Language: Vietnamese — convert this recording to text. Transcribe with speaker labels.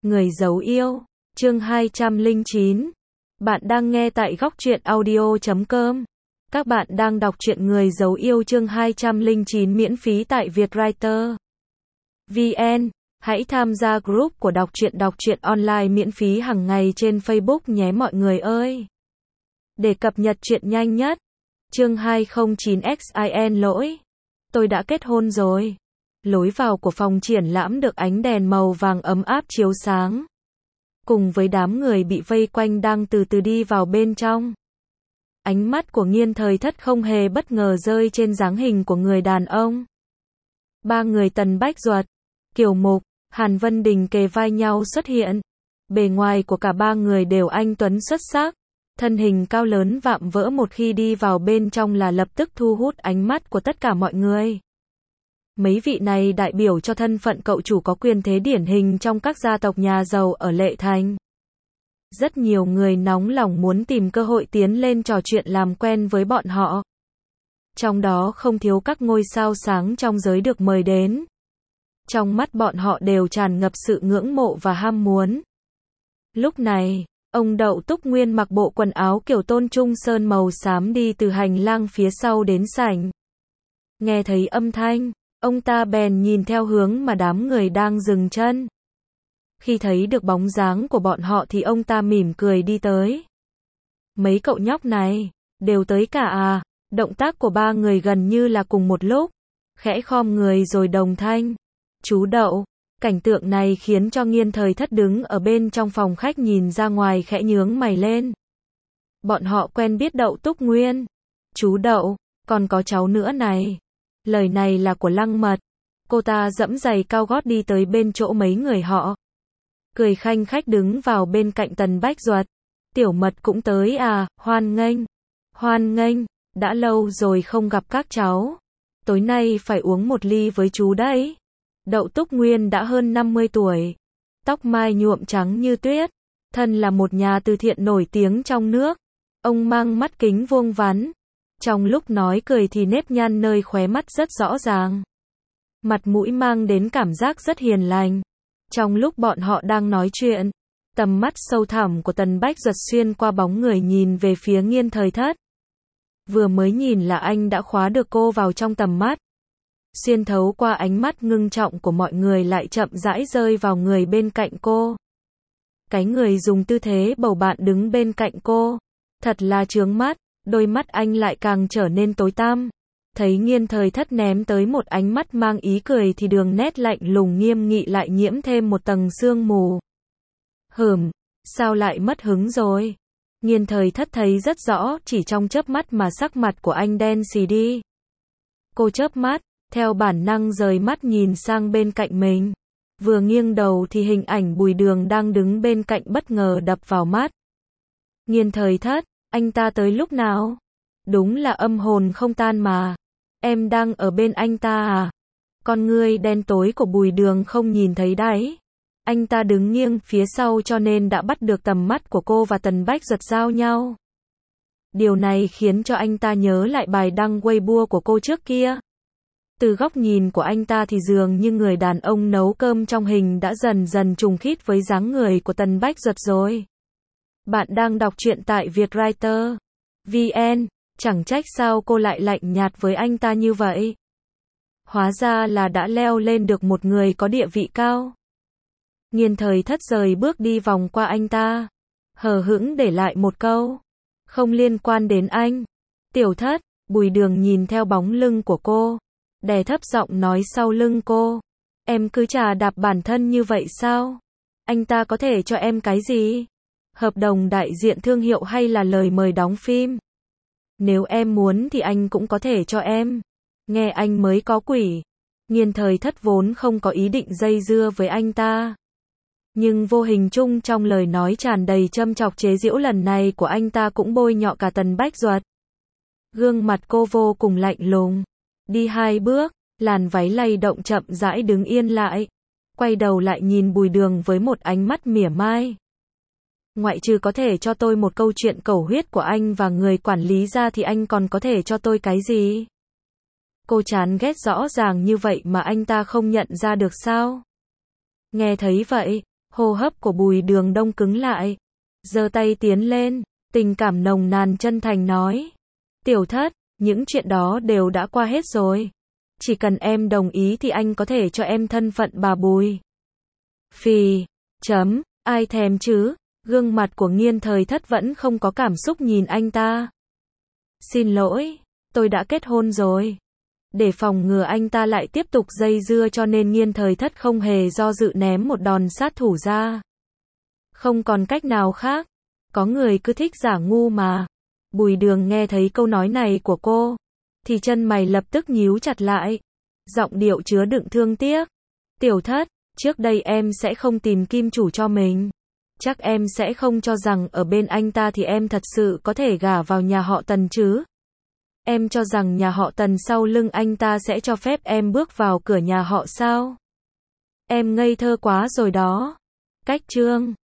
Speaker 1: Người giấu yêu, chương 209. Bạn đang nghe tại góc truyện audio.com. Các bạn đang đọc truyện Người giấu yêu chương 209 miễn phí tại Vietwriter VN. Hãy tham gia group của đọc truyện online miễn phí hàng ngày trên Facebook nhé mọi người ơi. Để cập nhật truyện nhanh nhất. Chương 209xin lỗi. Tôi đã kết hôn rồi. Lối vào của phòng triển lãm được ánh đèn màu vàng ấm áp chiếu sáng. Cùng với đám người bị vây quanh đang từ từ đi vào bên trong. Ánh mắt của Nghiên Thời Thất không hề bất ngờ rơi trên dáng hình của người đàn ông. Ba người Tần Bách Duật, Kiều Mục, Hàn Vân Đình kề vai nhau xuất hiện. Bề ngoài của cả ba người đều anh tuấn xuất sắc. Thân hình cao lớn vạm vỡ một khi đi vào bên trong là lập tức thu hút ánh mắt của tất cả mọi người. Mấy vị này đại biểu cho thân phận cậu chủ có quyền thế điển hình trong các gia tộc nhà giàu ở Lệ Thành. Rất nhiều người nóng lòng muốn tìm cơ hội tiến lên trò chuyện làm quen với bọn họ. Trong đó không thiếu các ngôi sao sáng trong giới được mời đến. Trong mắt bọn họ đều tràn ngập sự ngưỡng mộ và ham muốn. Lúc này, ông Đậu Túc Nguyên mặc bộ quần áo kiểu tôn trung sơn màu xám đi từ hành lang phía sau đến sảnh. Nghe thấy âm thanh, ông ta bèn nhìn theo hướng mà đám người đang dừng chân. Khi thấy được bóng dáng của bọn họ thì ông ta mỉm cười đi tới. Mấy cậu nhóc này, đều tới cả à? Động tác của ba người gần như là cùng một lúc. Khẽ khom người rồi đồng thanh. Chú Đậu. Cảnh tượng này khiến cho Nghiên Thời Thất đứng ở bên trong phòng khách nhìn ra ngoài khẽ nhướng mày lên. Bọn họ quen biết Đậu Túc Nguyên. Chú Đậu, còn có cháu nữa này. Lời này là của Lăng Mật. Cô ta giẫm giày cao gót đi tới bên chỗ mấy người họ. Cười khanh khách đứng vào bên cạnh Tần Bách Duật. Tiểu Mật cũng tới à, hoan nghênh. Hoan nghênh, đã lâu rồi không gặp các cháu. Tối nay phải uống một ly với chú đấy. Đậu Túc Nguyên đã hơn 50 tuổi. Tóc mai nhuộm trắng như tuyết. Thân là một nhà từ thiện nổi tiếng trong nước. Ông mang mắt kính vuông vắn. Trong lúc nói cười thì nếp nhăn nơi khóe mắt rất rõ ràng. Mặt mũi mang đến cảm giác rất hiền lành. Trong lúc bọn họ đang nói chuyện, tầm mắt sâu thẳm của Tần Bách Duật xuyên qua bóng người nhìn về phía Nghiên Thời Thất. Vừa mới nhìn là anh đã khóa được cô vào trong tầm mắt. Xuyên thấu qua ánh mắt ngưng trọng của mọi người lại chậm rãi rơi vào người bên cạnh cô. Cái người dùng tư thế bầu bạn đứng bên cạnh cô. Thật là chướng mắt, đôi mắt anh lại càng trở nên tối tăm. Thấy Nghiên Thời Thất ném tới một ánh mắt mang ý cười thì đường nét lạnh lùng nghiêm nghị lại nhiễm thêm một tầng sương mù. Sao lại mất hứng rồi? Nghiên Thời Thất thấy rất rõ, chỉ trong chớp mắt mà sắc mặt của anh đen xì đi. Cô chớp mắt, theo bản năng rời mắt nhìn sang bên cạnh mình. Vừa nghiêng đầu thì hình ảnh Bùi Đường đang đứng bên cạnh bất ngờ đập vào mắt. Nghiên Thời Thất, anh ta tới lúc nào? Đúng là âm hồn không tan mà. Em đang ở bên anh ta à? Con ngươi đen tối của Bùi Đường không nhìn thấy đáy. Anh ta đứng nghiêng phía sau cho nên đã bắt được tầm mắt của cô và Tần Bách Duật giao nhau. Điều này khiến cho anh ta nhớ lại bài đăng Weibo của cô trước kia. Từ góc nhìn của anh ta thì dường như người đàn ông nấu cơm trong hình đã dần dần trùng khít với dáng người của Tần Bách Duật rồi. Bạn đang đọc truyện tại Vietwriter VN. Chẳng trách sao cô lại lạnh nhạt với anh ta như vậy. Hóa ra là đã leo lên được một người có địa vị cao. Nghiên Thời Thất rời bước đi vòng qua anh ta. Hờ hững để lại một câu. Không liên quan đến anh. Tiểu Thất, Bùi Đường nhìn theo bóng lưng của cô. Đè thấp giọng nói sau lưng cô. Em cứ chà đạp bản thân như vậy sao? Anh ta có thể cho em cái gì? Hợp đồng đại diện thương hiệu hay là lời mời đóng phim? Nếu em muốn thì anh cũng có thể cho em. Nghe anh mới có quỷ. Nghiên Thời Thất vốn không có ý định dây dưa với anh ta. Nhưng vô hình chung trong lời nói tràn đầy châm chọc chế giễu lần này của anh ta cũng bôi nhọ cả Tần Bách Duật. Gương mặt cô vô cùng lạnh lùng. Đi 2 bước, làn váy lay động chậm rãi đứng yên lại. Quay đầu lại nhìn Bùi Đường với một ánh mắt mỉa mai. Ngoại trừ có thể cho tôi một câu chuyện cầu huyết của anh và người quản lý ra thì anh còn có thể cho tôi cái gì? Cô chán ghét rõ ràng như vậy mà anh ta không nhận ra được sao? Nghe thấy vậy, Hô hấp của Bùi Đường đông cứng lại. Giơ tay tiến lên, tình cảm nồng nàn chân thành nói. Tiểu thất, những chuyện đó đều đã qua hết rồi. Chỉ cần em đồng ý thì anh có thể cho em thân phận bà Bùi. Phì, ai thèm chứ, gương mặt của Nghiên Thời Thất vẫn không có cảm xúc nhìn anh ta. Xin lỗi, tôi đã kết hôn rồi. Để phòng ngừa anh ta lại tiếp tục dây dưa cho nên Nghiên Thời Thất không hề do dự ném một đòn sát thủ ra. Không còn cách nào khác, có người cứ thích giả ngu mà. Bùi Đường nghe thấy câu nói này của cô, thì chân mày lập tức nhíu chặt lại. Giọng điệu chứa đựng thương tiếc. Tiểu thất, trước đây em sẽ không tìm kim chủ cho mình. Chắc em sẽ không cho rằng ở bên anh ta thì em thật sự có thể gả vào nhà họ Tần chứ. Em cho rằng nhà họ Tần sau lưng anh ta sẽ cho phép em bước vào cửa nhà họ sao? Em ngây thơ quá rồi đó. Cách chương